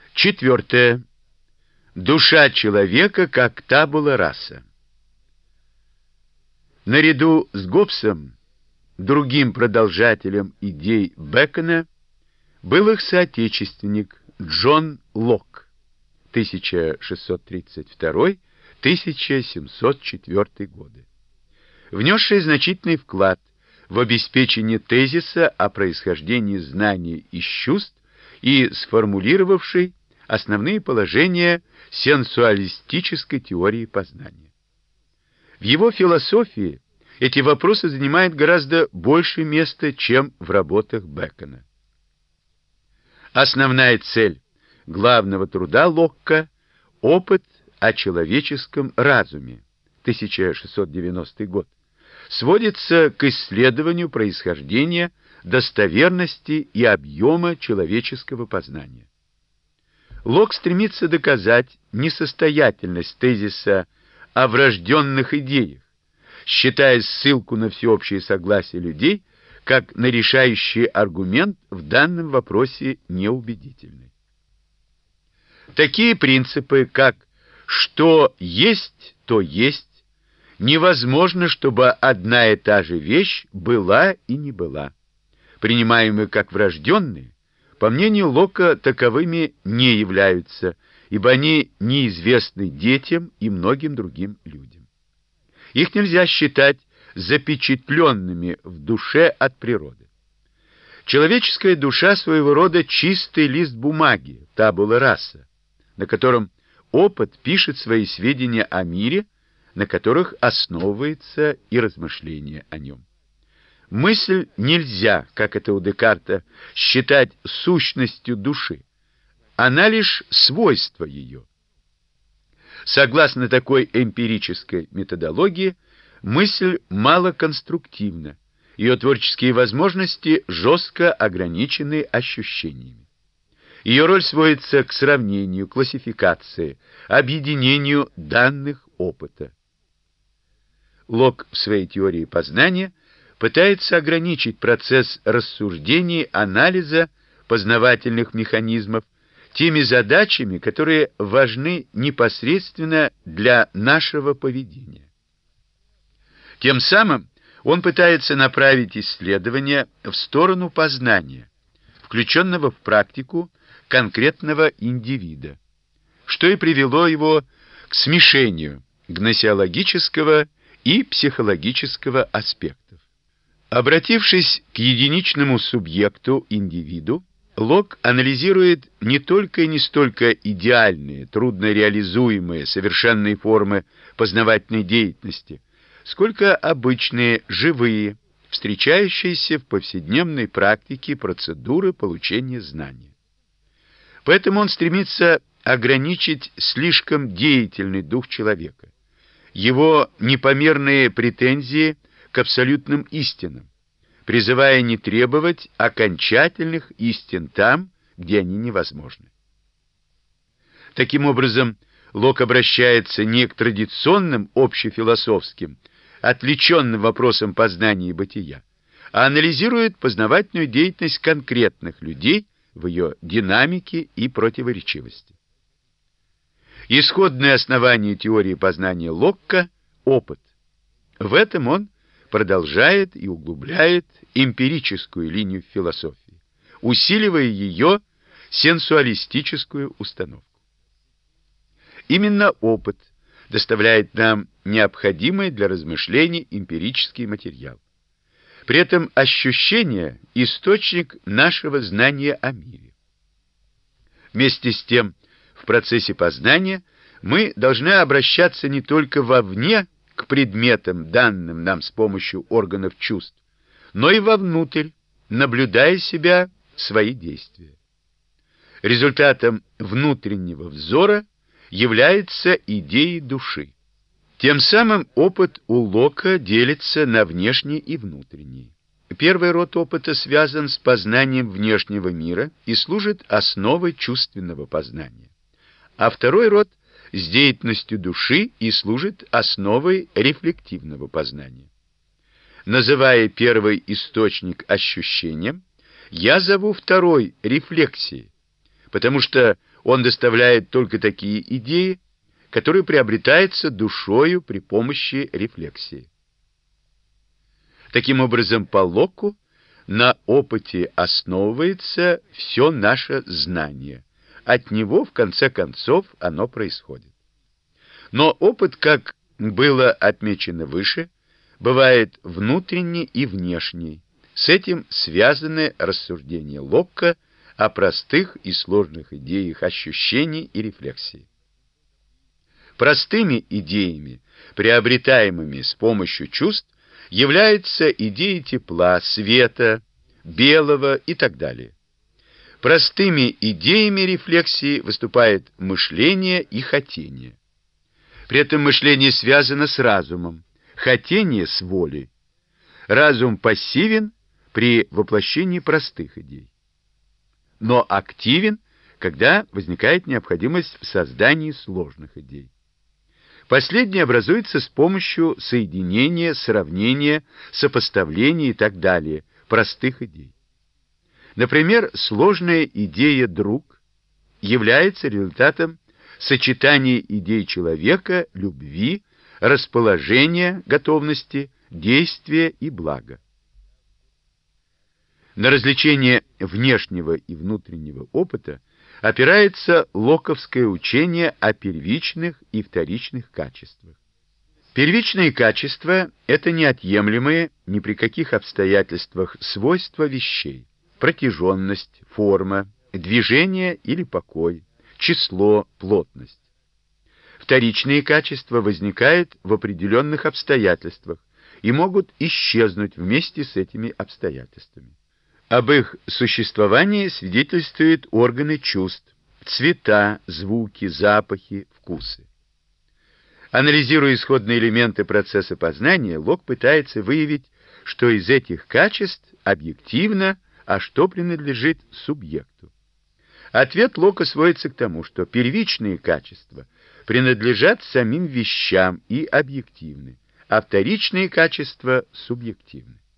Четвертое. Душа человека как табула раса. Наряду с Гоббсом, другим продолжателем идей Бэкона, был их соотечественник Джон Локк, 1632-1704 годы, внесший значительный вклад в обеспечение тезиса о происхождении знания из чувств и сформулировавший основные положения сенсуалистической теории познания. В его философии эти вопросы занимают гораздо больше места, чем в работах Бэкона. Основная цель главного труда Локка — «Опыт о человеческом разуме», 1690 год, сводится к исследованию происхождения, достоверности и объема человеческого познания. Локк стремится доказать несостоятельность тезиса о врожденных идеях, считая ссылку на всеобщее согласие людей как на решающий аргумент в данном вопросе неубедительный. Такие принципы, как «что есть, то есть», невозможно, чтобы одна и та же вещь была и не была, принимаемые как врожденные, по мнению Локка, таковыми не являются, ибо они неизвестны детям и многим другим людям. Их нельзя считать запечатленными в душе от природы. Человеческая душа своего рода чистый лист бумаги, табула раса, на котором опыт пишет свои сведения о мире, на которых основывается и размышление о нем. Мысль нельзя, как это у Декарта, считать сущностью души. Она лишь свойство ее. Согласно такой эмпирической методологии, мысль малоконструктивна, ее творческие возможности жестко ограничены ощущениями. Ее роль сводится к сравнению, классификации, объединению данных опыта. Локк в своей теории познания пытается ограничить процесс рассуждений, анализа познавательных механизмов теми задачами, которые важны непосредственно для нашего поведения. Тем самым он пытается направить исследования в сторону познания, включенного в практику конкретного индивида, что и привело его к смешению гносеологического и психологического аспектов. Обратившись к единичному субъекту, индивиду, Локк анализирует не только и не столько идеальные, трудно реализуемые, совершенные формы познавательной деятельности, сколько обычные, живые, встречающиеся в повседневной практике процедуры получения знания. Поэтому он стремится ограничить слишком деятельный дух человека, его непомерные претензии к абсолютным истинам, призывая не требовать окончательных истин там, где они невозможны. Таким образом, Локк обращается не к традиционным общефилософским, отвлеченным вопросам познания и бытия, а анализирует познавательную деятельность конкретных людей в ее динамике и противоречивости. Исходное основание теории познания Локка — опыт. В этом он продолжает и углубляет эмпирическую линию философии, усиливая ее сенсуалистическую установку. Именно опыт доставляет нам необходимый для размышлений эмпирический материал. При этом ощущение — источник нашего знания о мире. Вместе с тем, в процессе познания мы должны обращаться не только вовне к предметам, данным нам с помощью органов чувств, но и вовнутрь, наблюдая себя, свои действия. Результатом внутреннего взора является идея души. Тем самым опыт у Локка делится на внешний и внутренний. Первый род опыта связан с познанием внешнего мира и служит основой чувственного познания, а второй род — с деятельностью души и служит основой рефлективного познания. Называя первый источник ощущением, я зову второй рефлексией, потому что Он доставляет только такие идеи, которые приобретаются душою при помощи рефлексии. Таким образом, по Локку на опыте основывается все наше знание. От него, в конце концов, оно происходит. Но опыт, как было отмечено выше, бывает внутренний и внешний. С этим связаны рассуждения Локка о простых и сложных идеях ощущений и рефлексии. Простыми идеями, приобретаемыми с помощью чувств, являются идеи тепла, света, белого и так далее. Простыми идеями рефлексии выступает мышление и хотение. При этом мышление связано с разумом, хотение с волей. Разум пассивен при воплощении простых идей, но активен, когда возникает необходимость в создании сложных идей. Последнее образуется с помощью соединения, сравнения, сопоставления и так далее простых идей. Например, сложная идея «друг» является результатом сочетания идей человека, любви, расположения, готовности, действия и блага. На развлечение внешнего и внутреннего опыта опирается локковское учение о первичных и вторичных качествах. Первичные качества – это неотъемлемые ни при каких обстоятельствах свойства вещей: протяженность, форма, движение или покой, число, плотность. Вторичные качества возникают в определенных обстоятельствах и могут исчезнуть вместе с этими обстоятельствами. Об их существовании свидетельствуют органы чувств, цвета, звуки, запахи, вкусы. Анализируя исходные элементы процесса познания, Локк пытается выявить, что из этих качеств объективно, а что принадлежит субъекту. Ответ Локка сводится к тому, что первичные качества принадлежат самим вещам и объективны, а вторичные качества субъективны.